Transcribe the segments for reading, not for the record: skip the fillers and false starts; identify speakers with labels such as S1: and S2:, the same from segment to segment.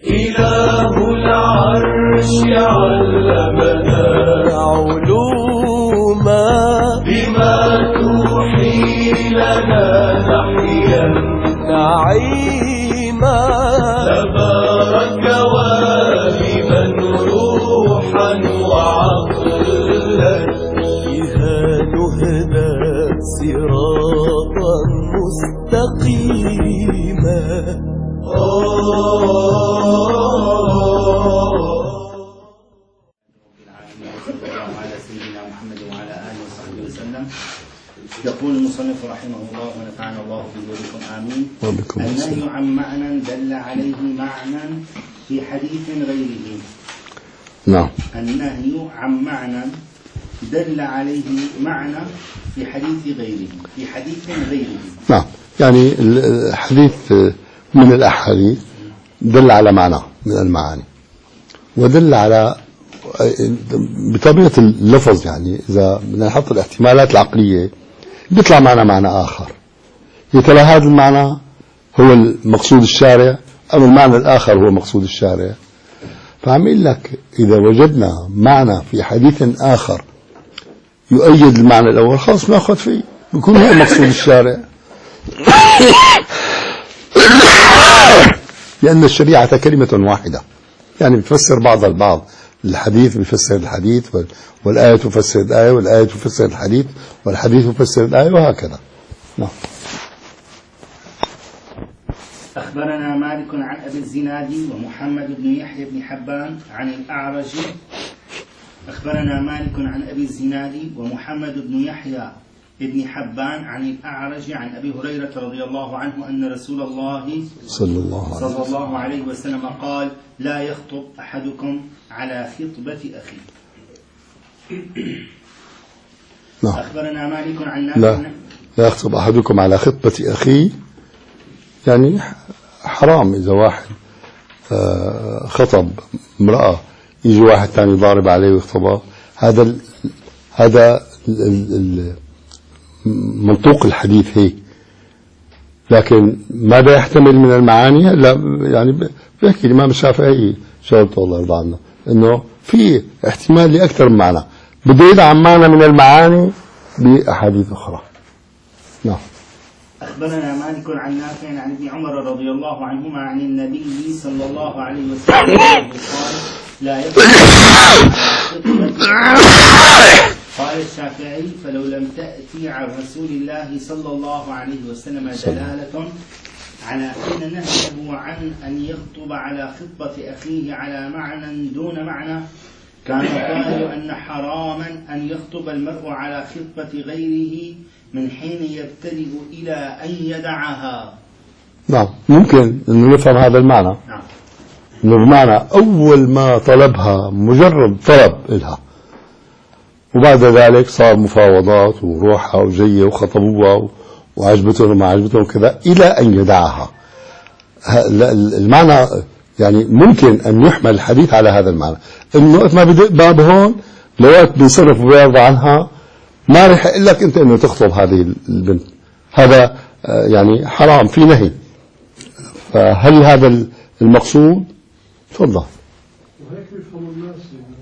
S1: إله العرش علمنا علوما بما توحي لنا نحيا نعيما تبارك واهبا روحا وعقلا بها نهدى صراطا مستقيما.
S2: على سيدنا محمد وعلى آله وصحبه وسلم. يقول المصنف رحمه الله ونفعنا الله بذكركم آمين. النهي عن معنى دل عليه معنى في حديث غيره.
S3: نعم.
S2: النهي عن معنى دل عليه معنى في حديث غيره. في حديث غيره.
S3: نعم. يعني الحديث من الأحاديث دل على معنى من المعاني، ودل على بطبيعة اللفظ. يعني إذا بدنا نحط الاحتمالات العقلية بيطلع معنا معنى آخر، يا ترى هذا المعنى هو المقصود الشارع أم المعنى الآخر هو مقصود الشارع؟ فعم يقول لك إذا وجدنا معنى في حديث آخر يؤيد المعنى الأول خلاص نأخذ فيه، بيكون هو مقصود الشارع. لأن الشريعة كلمة واحدة، يعني بتفسر بعضها البعض. الحديث بيفسر الحديث، والآية تفسر الآية، والآية تفسر الحديث، والحديث يفسر الآية، وهكذا. نعم.
S2: أخبرنا مالك عن أبي الزناد ومحمد بن يحيى بن حبان عن الأعرج. أخبرنا مالك عن أبي الزناد ومحمد بن يحيى ابن حبان عن الأعرج عن أبي هريرة رضي الله عنه أن رسول الله صلى الله عليه وسلم قال: لا يخطب أحدكم على خطبة أخيه.
S3: نعم.
S2: أخبرنا مالك عن نافع.
S3: لا يخطب أحدكم على خطبة أخيه، يعني حرام إذا واحد خطب امرأة يجي واحد ثاني ضارب عليه ويخطبها. هذا منطوق الحديث هيك، لكن ماذا يحتمل من المعاني؟ لا يعني بيحكي الإمام الشافعي شغلته الله يرضى عنه إنه في احتمال لأكثر من معنى، بده يدعم معنى من المعاني بأحاديث أخرى. نعم.
S2: أخبرنا مالك عن نافع عن ابن عمر رضي الله عنهما عن النبي صلى الله عليه وسلم قال: لا يخطب. قال الشافعي: فلو لم تأتي عن رسول الله صلى الله عليه وسلم دلالة على أن نهيه عن أن يخطب على خطبة أخيه على معنى دون معنى، كان يقال أن حراما أن يخطب المرء على خطبة غيره من حين يبتدئ إلى أن يدعها.
S3: نعم. ممكن أن نفهم هذا المعنى.
S2: نعم.
S3: بمعنى أول ما طلبها مجرد طلب إلها، وبعد ذلك صار مفاوضات وروحها وجية وخطبوها وعجبتهم وما عجبتهم كذا إلى أن يدعها. المعنى يعني ممكن أن يحمل الحديث على هذا المعنى، إنه وقت ما بدق باب هون لوقت بينصرف ويرضى عنها ما رح يقول لك أنت إنه تخطب هذه البنت، هذا يعني حرام، في نهي. فهل هذا المقصود؟ تفضل.
S4: وهيك بيفهم الناس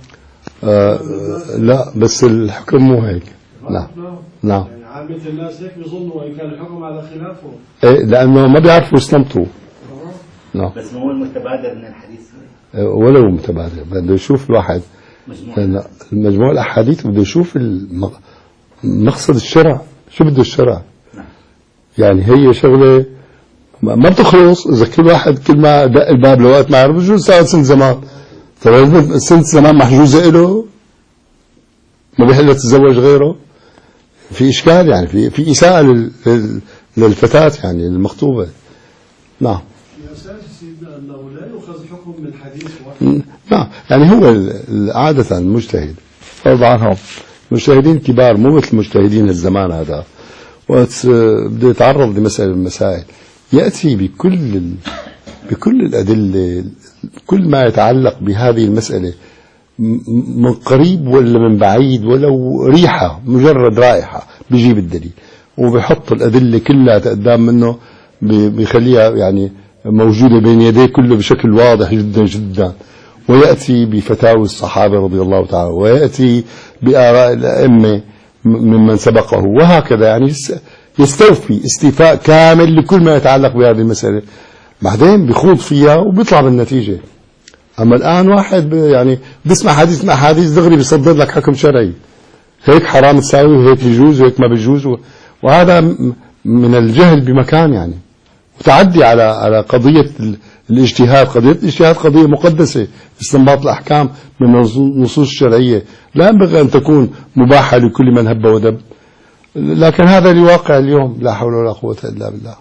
S3: لا، بس الحكم مو هيك. نعم.
S4: يعني عامة الناس هيك بيظنوا وإن كان الحكم على خلافه.
S3: إيه، لأنه ما بيعرفوا يستمتوا. نعم.
S2: بس هو المتبادر من الحديث
S3: ولو متبادر بده يشوف الواحد مجموع الأحاديث، بده يشوف مقصد الشرع، شو بده الشرع. يعني هي شغلة ما بتخلص إذا كل واحد كل ما دق الباب لوقت ما يعرف بجوز ساعة سنة زمان. طيب سنة زمان محجوزة له، ما بيحل تتزوج غيره، في إشكال، يعني في إساءة للفتاة يعني المخطوبة. نعم.
S4: في أساس سيدنا أنه لا يؤخذ حكم من حديث واحد.
S3: نعم. يعني هو عادة المجتهد فرض عنهم مجتهدين كبار، مو مثل مجتهدين الزمان هذا، وقت بده يتعرض لمسألة من المسائل يأتي بكل الأدلة، كل ما يتعلق بهذه المسألة من قريب ولا من بعيد، ولو ريحة مجرد رائحة بيجيب الدليل وبيحط الأدلة كلها قدام منه، بيخليها يعني موجودة بين يديه كله بشكل واضح جدا جدا، ويأتي بفتاوى الصحابة رضي الله تعالى، ويأتي بآراء الأئمة ممن سبقه، وهكذا يعني يستوفي استيفاء كامل لكل ما يتعلق بهذه المسألة، بعدين بيخوض فيها وبيطلع بالنتيجة. أما الآن واحد يعني بيسمع حديث مع حديث دغري بيصدر لك حكم شرعي، هيك حرام تساوي وهيك يجوز وهيك ما بيجوز، وهذا من الجهل بمكان يعني، وتعدي على قضية الاجتهاد. قضية الاجتهاد قضية مقدسة، استنباط الأحكام من النصوص الشرعية لا ينبغي أن تكون مباحة لكل من هب ودب، لكن هذا الواقع اليوم، لا حول ولا قوة إلا بالله.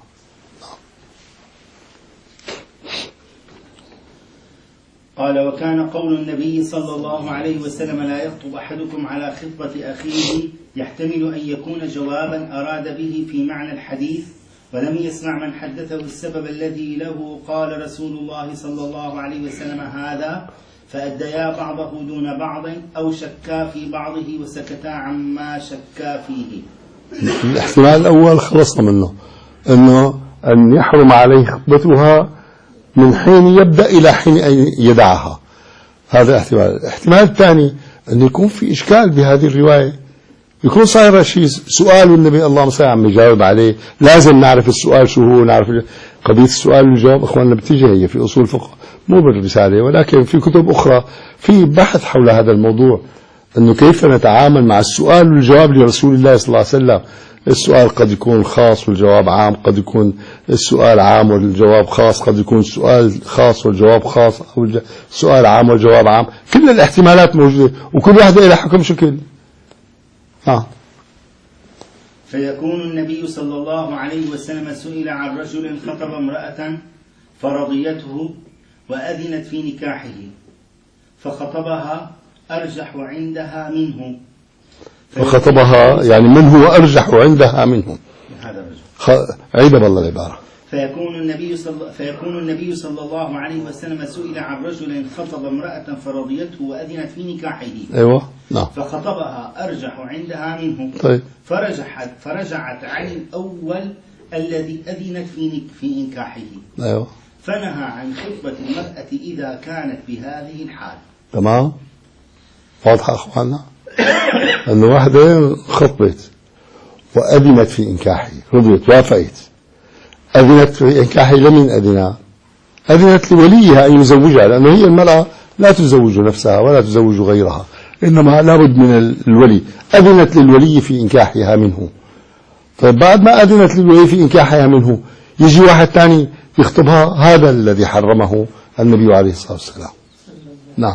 S2: قال: وكان قول النبي صلى الله عليه وسلم: لا يخطب أحدكم على خطبة أخيه، يحتمل أن يكون جوابا أراد به في معنى الحديث، ولم يسمع من حدثه السبب الذي له قال رسول الله صلى الله عليه وسلم هذا، فأديا بعضه دون بعض أو شكا في بعضه وسكتا عما شكا فيه.
S3: الاحتمال الأول خلصنا منه، أنه أن يحرم عليه خطبتها من حين يبدأ إلى حين أن يدعها، هذا احتمال. الاحتمال الثاني أن يكون في إشكال بهذه الرواية، يكون صاير شيء سؤال والنبي اللهم صل عم يجاوب عليه، لازم نعرف السؤال شو هو، نعرف قضية السؤال والجواب. أخواننا بتيجي هي في أصول الفقه مو بالرسالة، ولكن في كتب أخرى في بحث حول هذا الموضوع، أنه كيف نتعامل مع السؤال والجواب لرسول الله صلى الله عليه وسلم. السؤال قد يكون خاص والجواب عام، قد يكون السؤال عام والجواب خاص، قد يكون السؤال خاص والجواب خاص، أو السؤال عام والجواب عام. كل الاحتمالات موجودة وكل واحدة إلى حكم شكل.
S2: فيكون النبي صلى الله عليه وسلم سئل عن رجل خطب امرأة فرضيته وأذنت في نكاحه فخطبها أرجح عندها منه.
S3: فخطبها يعني من هو أرجح عندها منه؟
S2: هذا الرجل.
S3: عيد بالله العبارة.
S2: فيكون النبي صلى الله عليه وسلم سئل عن رجل خطب امرأة فرضيته وأذنت في نكاحه.
S3: أيوة نعم.
S2: فخطبها أرجح عندها منه.
S3: طيب.
S2: فرجعت عن الأول الذي أذنت في نكاحه.
S3: أيوة.
S2: فنهى عن خطبة المرأة إذا كانت بهذه الحال.
S3: تمام. واضحة أخواننا؟ أنه واحدة خطبت وأذنت في إنكاحه، رضيت وافقت، أذنت في إنكاحه. لمن أذنها؟ أذنت لوليها أن يزوجها، لأنه هي المرأة لا تزوج نفسها ولا تزوج غيرها، إنما لابد من الولي. أذنت للولي في إنكاحها منه. طيب بعد ما أذنت للولي في إنكاحها منه يجي واحد ثاني يخطبها، هذا الذي حرمه النبي عليه الصلاة والسلام. نعم.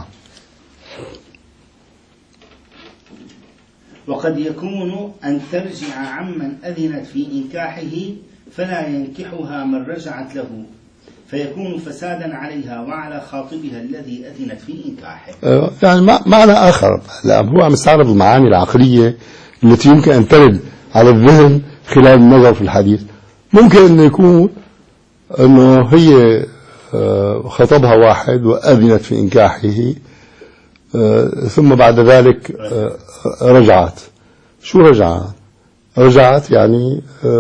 S2: وقد يكون أن ترجع عمن أذنت في إنكاحه فلا ينكحها من رجعت له، فيكون فسادا عليها وعلى خاطبها الذي أذنت في إنكاحه.
S3: يعني معنى آخر، لا هو عم يستعرض المعاني العقلية التي يمكن أن ترد على الذهن خلال النظر في الحديث. ممكن أن يكون أنه هي خطبها واحد وأذنت في إنكاحه، ثم بعد ذلك رجعت. شو رجعت؟ رجعت يعني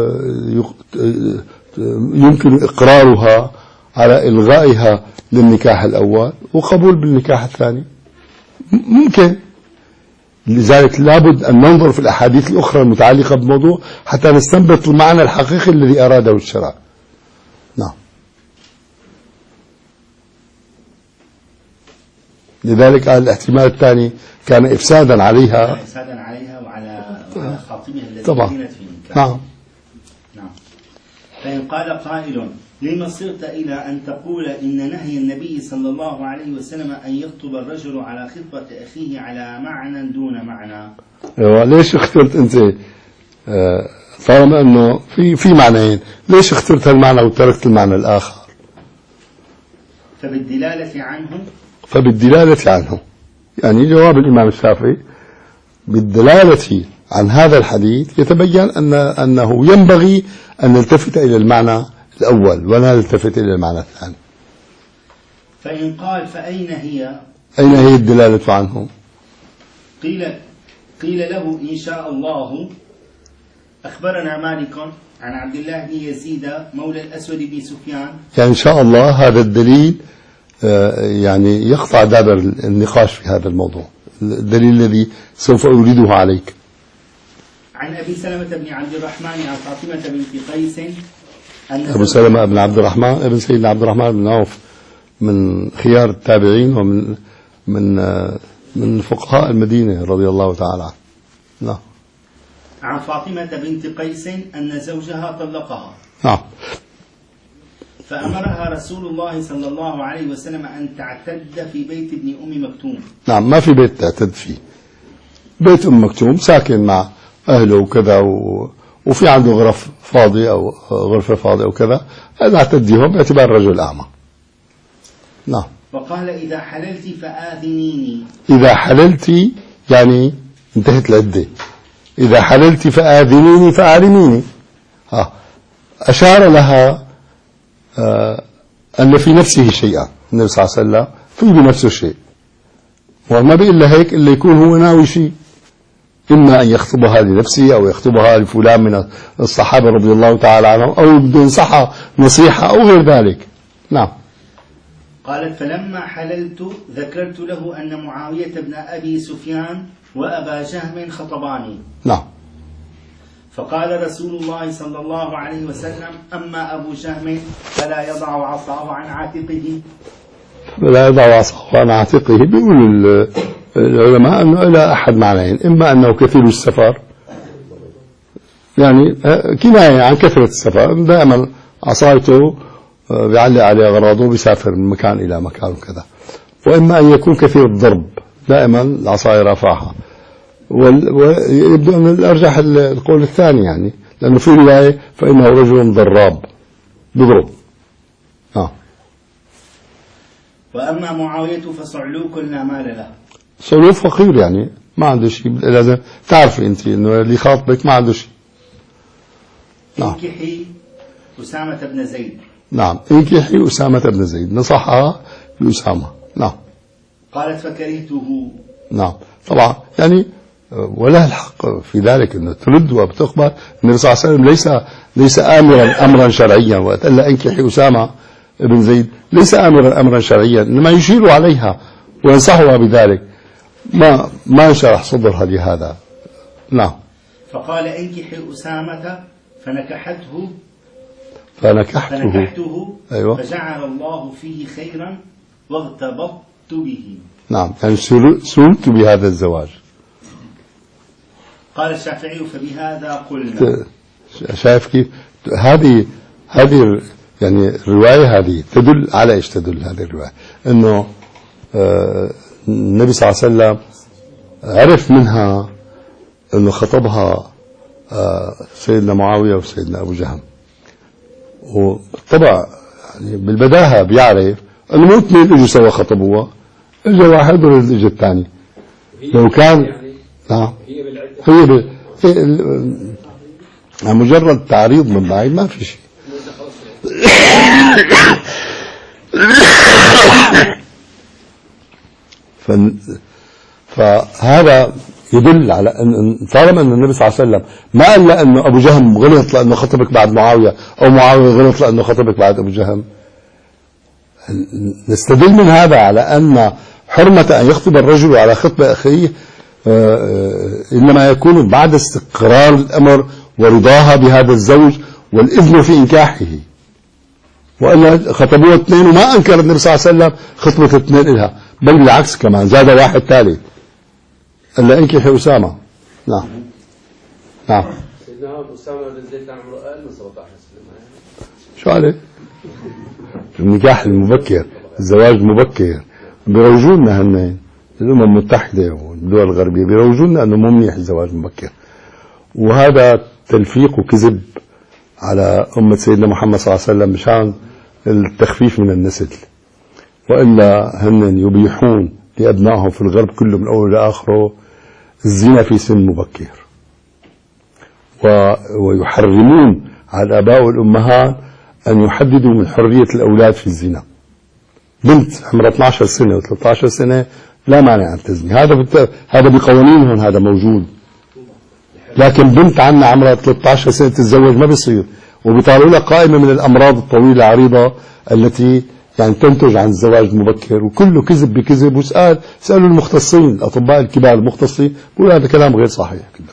S3: يمكن إقرارها على إلغائها للنكاح الأول وقبول بالنكاح الثاني، ممكن. لذلك لابد أن ننظر في الأحاديث الأخرى المتعلقة بالموضوع حتى نستنبط المعنى الحقيقي الذي أراده الشرع. نعم.
S2: لذلك
S3: الاحتمال الثاني كان إفسادا عليها
S2: وعلى خاطبها الذي
S3: طبعا.
S2: أذنت في إنكاحه.
S3: نعم.
S2: فإن قال قائل: لما صرت إلى أن تقول إن نهي النبي صلى الله عليه وسلم أن يخطب الرجل على خطبة أخيه على معنى دون معنى؟
S3: ليش اخترت أنت طالما أنه في معنيين، ليش اخترت المعنى وتركت المعنى الآخر؟ فبالدلالة عنه يعني جواب الإمام الشافعي بالدلالة عن هذا الحديث يتبين أنه ينبغي أن نلتفت إلى المعنى الأول ولا نلتفت إلى المعنى الثاني.
S2: فإن قال: فأين هي؟
S3: أين هي الدلالة عنه؟
S2: قيل له: إن شاء الله أخبرنا مالك عن عبد الله بن يزيد مولى الأسود بن سفيان.
S3: يعني إن شاء الله هذا الدليل يعني يقطع دابر النقاش في هذا الموضوع، الدليل الذي سوف أورده عليك.
S2: عن أبي سلمة بن عبد الرحمن عن فاطمة بنت قيس
S3: أبو سلمة بن عبد الرحمن ابن سيدنا عبد الرحمن بن عوف من خيار التابعين ومن من فقهاء المدينة رضي الله تعالى عنه. نعم.
S2: عن فاطمة بنت قيس أن زوجها طلقها.
S3: نعم.
S2: فأمرها رسول الله صلى الله عليه وسلم أن تعتد في بيت ابن أم مكتوم.
S3: نعم، ما في بيت تعتد فيه، بيت أم مكتوم ساكن مع أهله وكذا وفي عنده غرف فاضية أو غرفة فاضية وكذا، هذا اعتديهم باعتبار رجل أعمى. نعم.
S2: وقال إذا حللت فآذنيني.
S3: إذا حللت يعني انتهت العدة، إذا حللت فآذنيني فأعلميني. أشار لها أن في نفسه شيئا، النبي صلى الله عليه وسلم في بنفسه شيء، وما بيقول له هيك إلا يكون هو ناوي شيء، إما أن يخطبها لنفسه أو يخطبها لفلان من الصحابة رضي الله تعالى عنهم، أو بده ينصحها نصيحة أو غير ذلك. نعم.
S2: قالت فلما حللت ذكرت له أن معاوية بن أبي سفيان وأبا جهم خطباني.
S3: نعم.
S2: فقال رسول الله صلى الله عليه وسلم أما أبو جهم فلا يضع عصاه عن عاتقه.
S3: لا يضع عصاه عن عاتقه، بيقول العلماء أنه لا أحد معنيين، إما أنه كثير السفر، يعني كناية عن كثرة السفر، دائما عصايته بيعلق عليه أغراضه بيسافر من مكان إلى مكان وكذا، وإما أن يكون كثير الضرب، دائما العصاية رافعها، ويبدو أن الأرجح القول الثاني، يعني لأنه في رواية فإنه رجل ضراب بضرب.
S2: وأما معاوية فصعلوك لا مال له.
S3: صعلوك فقير، يعني ما عنده شيء، لازم تعرفي أنت إنه اللي خاطبك ما عنده شيء.
S2: نعم. انكحي أسامة بن زيد.
S3: نعم، انكحي أسامة بن زيد، نصحها لأسامة. نعم.
S1: قالت فكرهته.
S3: نعم طبعا، يعني وله الحق في ذلك أنه ترد وبتخبر. النبي صلى الله عليه وسلم ليس آمرا أمرا شرعيا، وقت قال انكحي أسامة بن زيد ليس آمرا أمرا شرعيا، إنما يشير عليها وينصحها بذلك، ما انشرح صدرها لهذا. نعم.
S2: فقال انكحي أسامة فنكحته.
S3: أيوة.
S2: فجعل الله فيه خيرا واغتبطت به.
S3: نعم، يعني سررت بهذا الزواج.
S2: قال الشافعي فبهذا قلنا.
S3: شايف كيف هذه يعني الرواية هذه تدل على ايش؟ تدل هذه الرواية انه النبي صلى الله عليه وسلم عرف منها انه خطبها سيدنا معاوية وسيدنا ابو جهم، وطبعا يعني بالبداهة بيعرف انه مو اثنين اجوا سوا خطبوها، اجى واحد واجى الثاني. لو كان نعم هي مجرد تعريض من بعيد ما في شيء. فهذا يدل على ان طالما ان النبي صلى الله عليه وسلم ما قال انه ابو جهم غلط لانه خطبك بعد معاويه، او معاويه غلط لانه خطبك بعد ابو جهم، نستدل من هذا على ان حرمه ان يخطب الرجل على خطبه اخيه انما يكون بعد استقرار الامر ورضاها بهذا الزوج والاذن في انكاحه. وإلا خطبوها اثنين وما أنكر النبي صلى الله عليه وسلم خطبة اثنين إلها، بل بالعكس كمان زاد واحد ثالث إلا انكحي أسامة. نعم. نعم.
S5: سيدنا أسامة بن زيد كان عمره أقل من 17 سنة.
S3: شو عليه؟ النكاح المبكر، الزواج المبكر بيروجوا لنا هن الأمم المتحدة والدول الغربية بيروجوا لنا أنه مو منيح الزواج المبكر، وهذا تلفيق وكذب على أمة سيدنا محمد صلى الله عليه وسلم مشان التخفيف من النسل، وإلا هن يبيحون لأبنائهم في الغرب كله من أول لآخره الزنا في سن مبكر، ويحرمون على الآباء والأمهات أن يحددوا من حرية الأولاد في الزنا. بنت عمرها 12 سنة و13 سنة لا مانع أن تزني، هذا بقوانينهم، هذا موجود. لكن بنت عنا عمرها 13 سنة تتزوج ما بيصير، وبيطالعوا لها قائمة من الأمراض الطويلة العريضة التي يعني تنتج عن الزواج المبكر، وكله كذب بكذب. اسألوا المختصين الأطباء الكبار المختصين بيقولوا هذا كلام غير صحيح كله.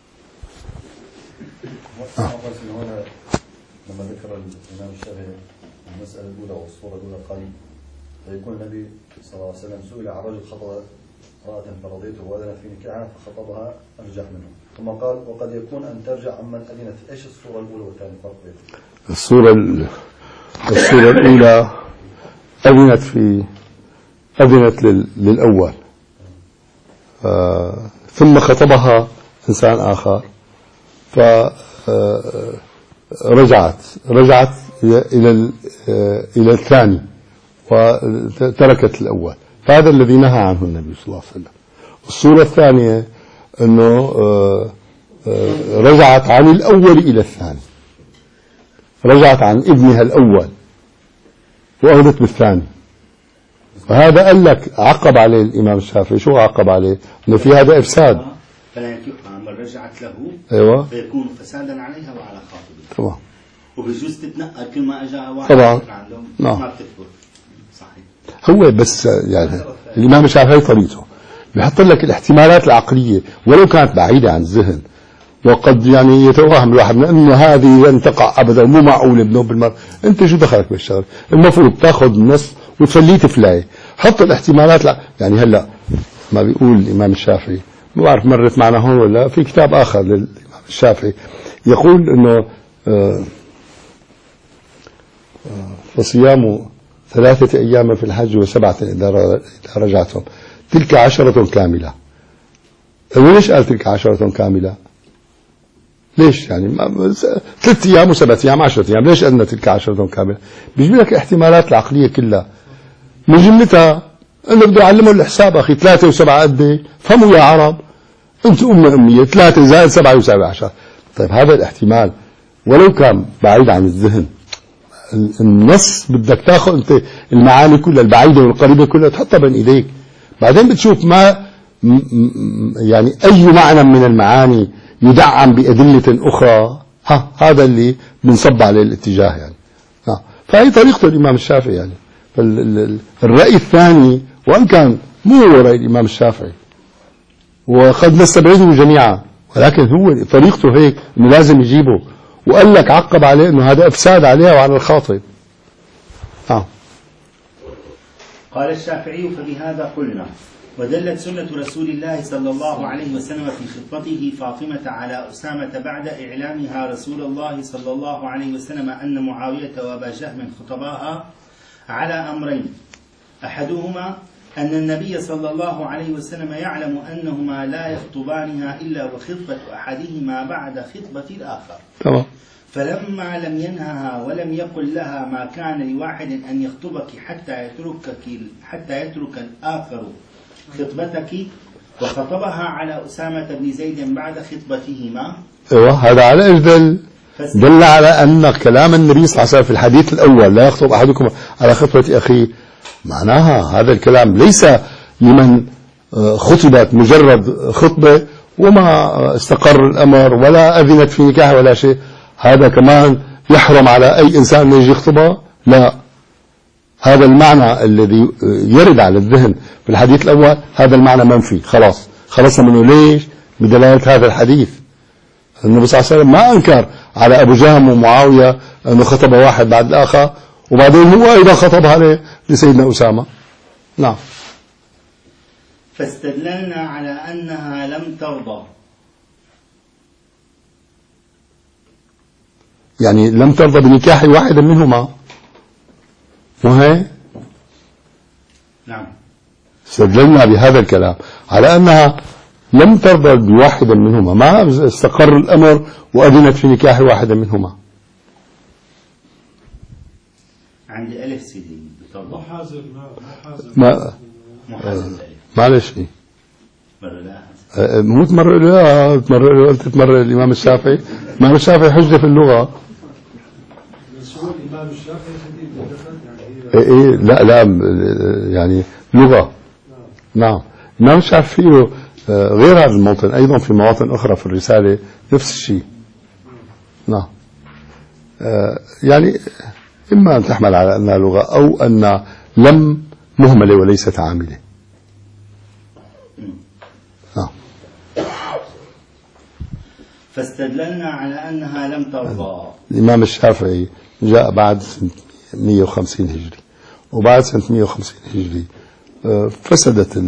S6: لما ذكر الإمام الشافعي المسألة الأولى والصورة الأولى قال فيكون النبي صلى الله عليه وسلم سئل عن رجل خطب امرأة فرضيته وأذنت في نكاحها فخطبها أرجح منه، ثم قال وقد يكون أن ترجع عمن أذنت. إيش الصورة الأولى والثانية فرق بينهم؟
S3: الصورة الأولى أذنت للأول ثم خطبها إنسان آخر فرجعت إلى الثاني وتركت الأول، فهذا الذي نهى عنه النبي صلى الله عليه وسلم. الصورة الثانية أنه رجعت عن الأول إلى الثاني، رجعت عن ابنها الأول وأهدت بالثاني، فهذا قال لك عقب عليه الإمام الشافعي. شو عقب عليه؟ أنه في هذا إفساد،
S2: فلا ينكحها من رجعت له.
S3: أيوة.
S2: فيكون فسادا عليها وعلى خاطبه.
S3: طبعا.
S2: وبجوز تتنقل كل ما أجاها واحد
S3: طبعا.
S2: نعم. ما بتثبت. صحيح.
S3: هو بس يعني الإمام الشافعي طريقته بيحط لك الاحتمالات العقلية ولو كانت بعيدة عن الذهن، وقد يعني يتوهم الواحد أنه هذه لن تقع أبدا، مو معقول ابنه بالمرة. أنت شو دخلك بالشغل؟ المفروض تاخذ النص وتفليه تفلايه. حط الاحتمالات يعني هلا ما بيقول الإمام الشافعي، ما بعرف مرت معنا هون ولا في كتاب آخر للإمام الشافعي يقول إنه فصيام 3 أيام في الحج و7 إذا رجعتم تلك 10 كاملة. ليش قال تلك 10 كاملة؟ ليش يعني 3 أيام و7 أيام 10 أيام؟ ليش قلنا تلك 10 كاملة؟ بيجيب لك الاحتمالات العقلية كلها من جملتها انه بده يعلموا الحساب. اخي 3 و7 قد ايه؟ فهموا يا عرب، انتم أمية 3 زائد 7 يساوي 10. طيب هذا الاحتمال ولو كان بعيد عن الذهن، النص بدك تاخذ انت المعاني كلها البعيدة والقريبة كلها تحطها بين ايديك، بعدين بتشوف ما يعني اي معنى من المعاني يدعم بأدلة اخرى، هذا اللي بنصب عليه الاتجاه يعني. فهي طريقة الإمام الشافعي يعني. الرأي الثاني وإن كان مو رأي الإمام الشافعي وقد نستبعده جميعا، ولكن هو طريقته هيك إنه لازم يجيبه، وقال لك عقب عليه إنه هذا إفساد عليها وعلى الخاطب.
S2: قال الشافعي فبهذا قلنا ودلت سنة رسول الله صلى الله عليه وسلم في خطبته فاطمة على أسامة بعد إعلامها رسول الله صلى الله عليه وسلم أن معاوية وأبا جهم خطباها على أمرين: أحدهما أن النبي صلى الله عليه وسلم يعلم أنهما لا يخطبانها إلا وخطبة أحدهما بعد خطبة الآخر.
S3: تمام.
S2: فلما لم ينهها ولم يقل لها ما كان لواحد أن يخطبك حتى يترك الآخر خطبتك، وخطبها على أسامة بن زيد بعد خطبتهما.
S3: ايوه، هذا على ايش دل على أن كلام النبي صلى الله عليه وسلم في الحديث الأول لا يخطب أحدكم على خطبة أخيه، معناها هذا الكلام ليس لمن خطبت مجرد خطبة وما استقر الأمر ولا أذنت في نكاح ولا شيء، هذا كمان يحرم على أي إنسان يجي يخطبها. لا، هذا المعنى الذي يرد على الذهن في الحديث الأول هذا المعنى منفي، خلصنا منه. ليش؟ بدلالة هذا الحديث. النبي صلى الله عليه وسلم ما أنكر على أبو جهم ومعاوية أنه خطب واحد بعد الآخر، وبعدين هو أيضا خطبها لسيدنا أسامة. نعم.
S2: فاستدللنا على أنها لم ترضى،
S3: يعني لم ترضى بنكاح واحد منهما، وهي
S2: نعم
S3: استدللنا بهذا الكلام على أنها لم ترضى بواحد منهما، ما استقر الأمر وأذنت في نكاح واحد منهما.
S2: عندي ألف سيدي بترضى
S4: محازر
S3: ما معلش
S2: مرة لا
S3: مو تمرق له، قلت تمرق الإمام الشافعي. الإمام الشافعي حجة في اللغة.
S4: الإمام الشافعي شديد
S3: لا يعني لغة. نعم. الإمام الشافعي غير هذا الموطن أيضا في مواطن أخرى في الرسالة نفس الشيء. نعم. يعني إما أن تحمل على أنها لغة أو أن لم مهملة وليست عاملة. نعم.
S2: فاستدللنا على أنها لم ترضى.
S3: الإمام الشافعي جاء بعد سنة 150 هجري، وبعد سنة 150 هجري فسدت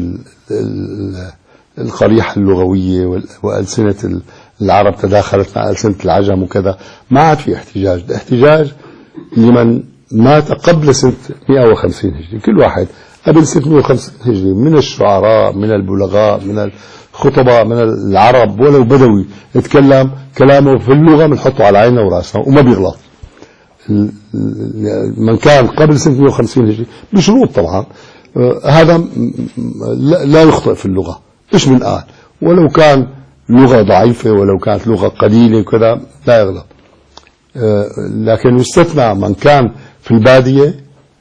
S3: القريحة اللغوية وألسنة العرب تداخلت مع ألسنة العجم وكذا، ما عاد في احتجاج. الاحتجاج لمن مات قبل سنة 150 هجري، كل واحد قبل سنة 150 هجري من الشعراء من البلغاء من الخطباء من العرب ولو بدوي يتكلم كلامه في اللغة بنحطه على عينه وراسه وما بيغلط. من كان قبل سنة 150 هجري بشروط طبعا، هذا لا يخطئ في اللغة، إيش من قال ولو كان لغة ضعيفة ولو كانت لغة قليلة كذا لا يغلط. لكن يستثنى من كان في البادية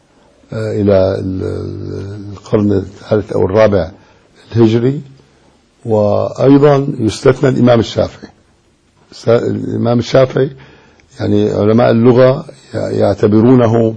S3: إلى القرن الثالث أو الرابع الهجري، وأيضا يستثنى الإمام الشافعي. الإمام الشافعي يعني علماء اللغة يعتبرونه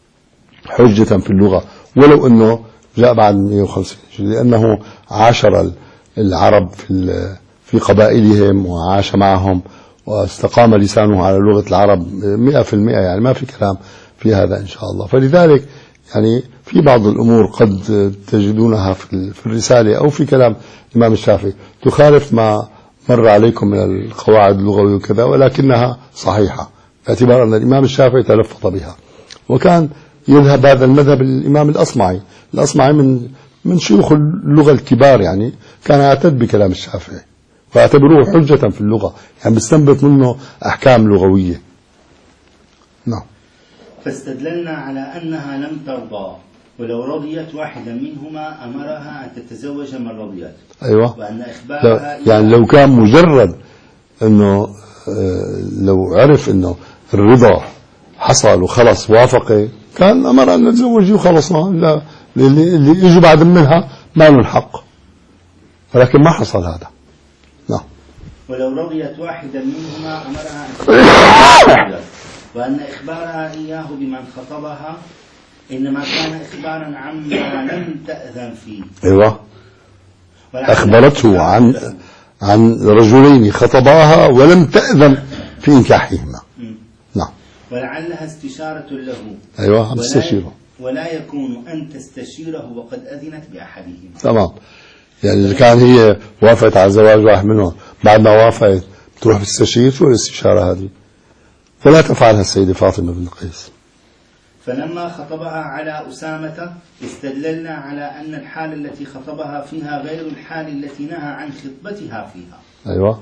S3: حجة في اللغة ولو أنه جاء بعد 150 لأنه عاشر العرب في قبائلهم وعاش معهم واستقام لسانه على لغة العرب 100%، يعني ما في كلام في هذا إن شاء الله. فلذلك يعني في بعض الأمور قد تجدونها في الرسالة أو في كلام الإمام الشافعي تخالف ما مر عليكم من القواعد اللغوية وكذا، ولكنها صحيحة باعتبار أن الإمام الشافعي تلفظ بها. وكان يذهب هذا المذهب الإمام الأصمعي من شيوخ اللغة الكبار، يعني كان يعتد بكلام الشافعي فاعتبروه حجة في اللغة، يعني بيستنبط منه أحكام لغوية. نعم.
S2: فاستدللنا على أنها لم ترضى، ولو رضيت واحدا منهما أمرها أن تتزوج من رضيت.
S3: أيوة.
S2: وأن إخبارها
S3: يعني لو كان مجرد أنه لو عرف أنه الرضا حصل وخلص وافقه كان أمر أن نتزوج وخلصنا، لا اللي يجوا بعد منها ما لهم حق، ولكن ما حصل هذا. نعم.
S2: ولو رضيت واحدا منهما أمرها أن تتزوج، وأن إخبارها إياه بمن خطبها إنما كان إخبارا عما لم تأذن فيه.
S3: أيوة. أخبرته عن رجلين خطباها ولم تأذن في إنكاحهما. نعم.
S2: ولعلها استشارة له.
S3: أيوة. تستشيره.
S2: ولا يكون أن تستشيره وقد أذنت بأحدهما. تمام.
S3: يعني إذا كان هي وافقت على زواج واحد منهم بعد ما وافقت تروح تستشير، شو الاستشارة هذه؟ فلا تفعلها السيدة فاطمة بن قيس.
S2: فلما خطبها على أسامة استدللنا على أن الحال التي خطبها فيها غير الحال التي نهى عن خطبتها فيها.
S3: أيوة.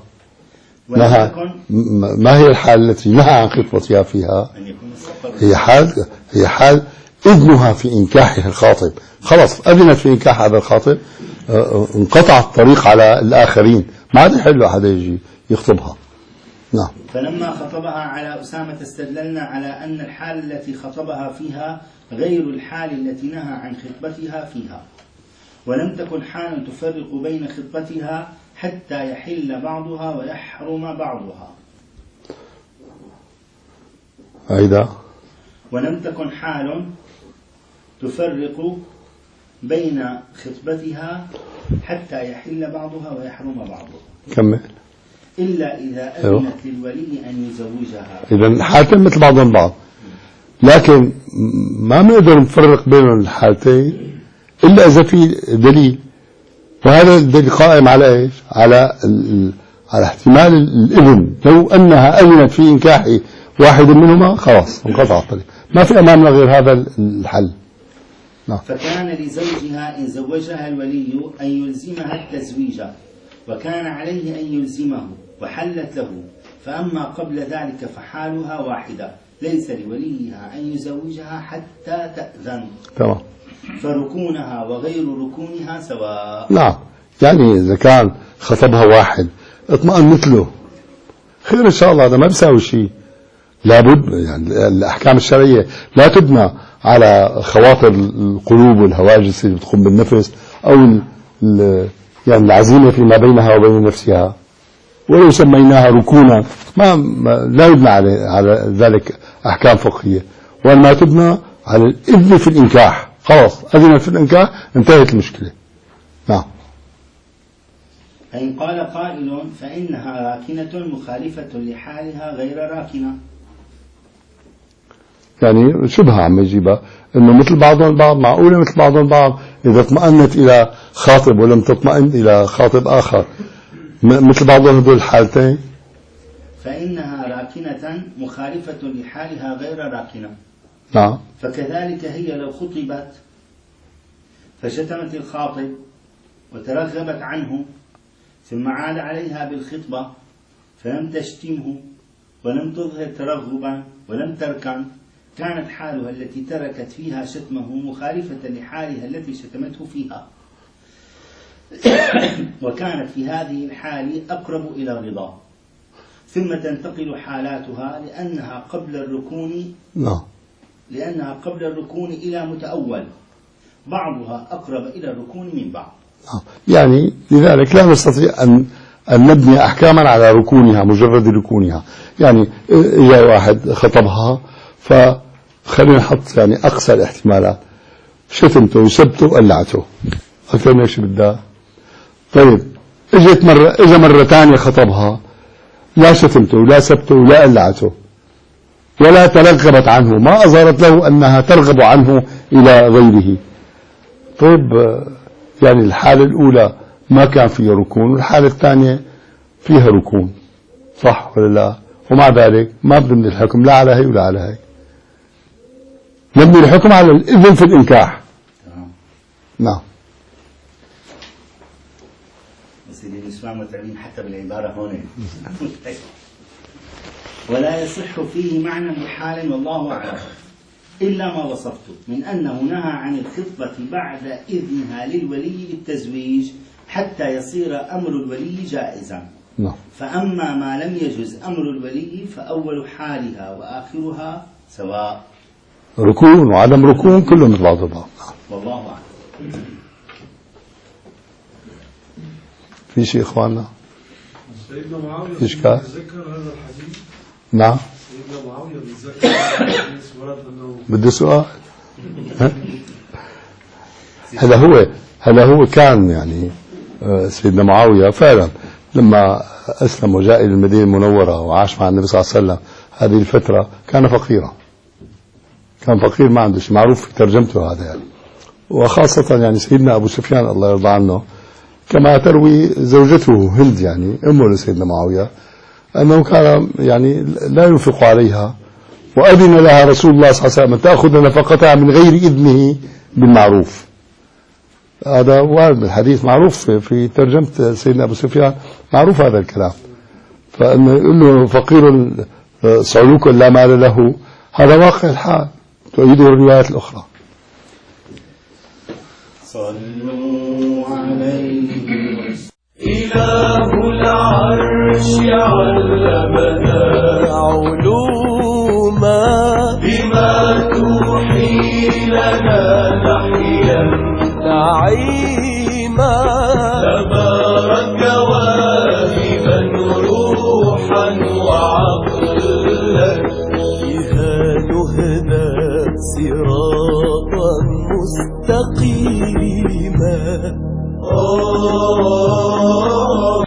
S3: ما هي الحال التي نهى عن خطبتها فيها؟ هي حال إذنها في إنكاحها الخاطب. خلاص أذنت في إنكاح هذا الخاطب، انقطع الطريق على الآخرين، ما عاد يحل أحد يجي يخطبها. نعم.
S2: فلما خطبها على أسامة استدللنا على أن الحال التي خطبها فيها غير الحال التي نهى عن خطبتها فيها، ولم تكن حال تفرق بين خطبتها حتى يحل بعضها ويحرم بعضها.
S3: أيضا.
S2: ولم تكن حال تفرق بين خطبتها حتى يحل بعضها ويحرم بعضها.
S3: كمل.
S2: إلا إذا أذنت للولي أن يزوجها.
S3: إذن حالتين مثل بعضهم بعض، لكن ما بنقدر نفرق بين الحالتين إلا إذا في دليل، وهذا الدليل قائم على إيش؟ على احتمال الإذن. لو أنها أذنت في إنكاح واحد منهما خلاص انقطع الطريق، ما في أمامنا غير هذا الحل. نعم.
S2: فكان لزوجها إن زوجها الولي أن يلزمها التزويج، وكان عليه أن يلزمه وحلت له، فأما قبل ذلك فحالها واحدة، ليس لوليها أن يزوجها حتى تأذن.
S3: تمام.
S2: فركونها وغير ركونها سواء.
S3: نعم. يعني إذا كان خطبها واحد اطمئن مثله خير إن شاء الله، هذا ما بيساوي شيء. لابد يعني الأحكام الشرعية لا تبنى على خواطر القلوب والهواجس اللي بتقوم بالنفس أو يعني العزيمة فيما بينها وبين نفسها، ولو سميناها ركونا لا يبنى على ذلك أحكام فقهية، وما تبنى على الإذن في الإنكاح. خلاص أذن في الإنكاح انتهت المشكلة. نعم.
S2: فإن قال قائل فإنها راكنة مخالفة لحالها غير راكنة،
S3: يعني شبهة عم يجيبها انه مثل بعضهم البعض، معقولة مثل بعضهم البعض اذا اطمأنت الى خاطب ولم تطمئن الى خاطب اخر مثل بعضهم هدول الحالتين.
S2: فإنها راكنة مخالفة لحالها غير راكنة.
S3: نعم.
S2: فكذلك هي لو خطبت فشتمت الخاطب وترغبت عنه ثم عاد عليها بالخطبة فلم تشتمه ولم تظهر ترغبا ولم تركن، كانت حالها التي تركت فيها شتمه مخالفة لحالها التي شتمته فيها، وكانت في هذه الحال أقرب إلى الرضا، ثم تنتقل حالاتها لأنها قبل الركون إلى متأول، بعضها أقرب إلى الركون من بعض.
S3: يعني لذلك لا نستطيع أن نبني أحكاما على ركونها، مجرد ركونها. يعني جاء واحد خطبها، فخلينا نحط يعني أقصى الاحتمالات، شتمته وسبته وقلعته، أكثر من شيء بدها. طيب إجا مرة ثانية خطبها، لا شتمته ولا سبته ولا قلعته ولا ترغبت عنه، ما أظهرت له أنها ترغب عنه إلى غيره. طيب يعني الحالة الأولى ما كان فيها ركون، والحالة الثانية فيها ركون، صح ولا لا؟ ومع ذلك ما بنبني الحكم لا على هي ولا على هي، نبني الحكم على الإذن في الإنكاح. نعم.
S2: بس اللي نسمع متعبين حتى بالعبارة هون. ولا يصح فيه معنى بحال والله أعلم إلا ما وصفته من أنه نهى عن الخطبة بعد إذنها للولي للتزويج حتى يصير أمر الولي جائزا. فأما ما لم يجز أمر الولي فأول حالها وآخرها سواء،
S3: ركون وعدم ركون كلهم مثل بعض البعض.
S2: والله أعلم.
S3: في شيء إخواننا؟
S4: سيدنا معاوية
S3: إشكال؟
S4: ذكر هذا الحديث.
S3: نعم.
S4: سيدنا معاوية بيتذكر هذا الحديث ورد أنه
S3: بده سؤال. هلا هو كان يعني سيدنا معاوية فعلا لما أسلم وجاء إلى المدينة المنورة وعاش مع النبي صلى الله عليه وسلم هذه الفترة كان فقيرا، كان فقير ما عنده شيء، معروف في ترجمته هذا يعني. وخاصة يعني سيدنا أبو سفيان الله يرضى عنه كما تروي زوجته هند يعني أمه لسيدنا معاوية أنه كان يعني لا ينفق عليها، وأذن لها رسول الله صلى الله عليه وسلم تأخذ نفقتها من غير إذنه بالمعروف. هذا وارد الحديث معروف في ترجمة سيدنا أبو سفيان، معروف هذا الكلام. فإنه يقول له فقير صعلوك لا مال له، هذا واقع الحال تؤيده الروايات الأخرى.
S2: صلوا عليه
S7: إله العرش علمنا علوما بما توحي لنا نحيا نعيما تبارك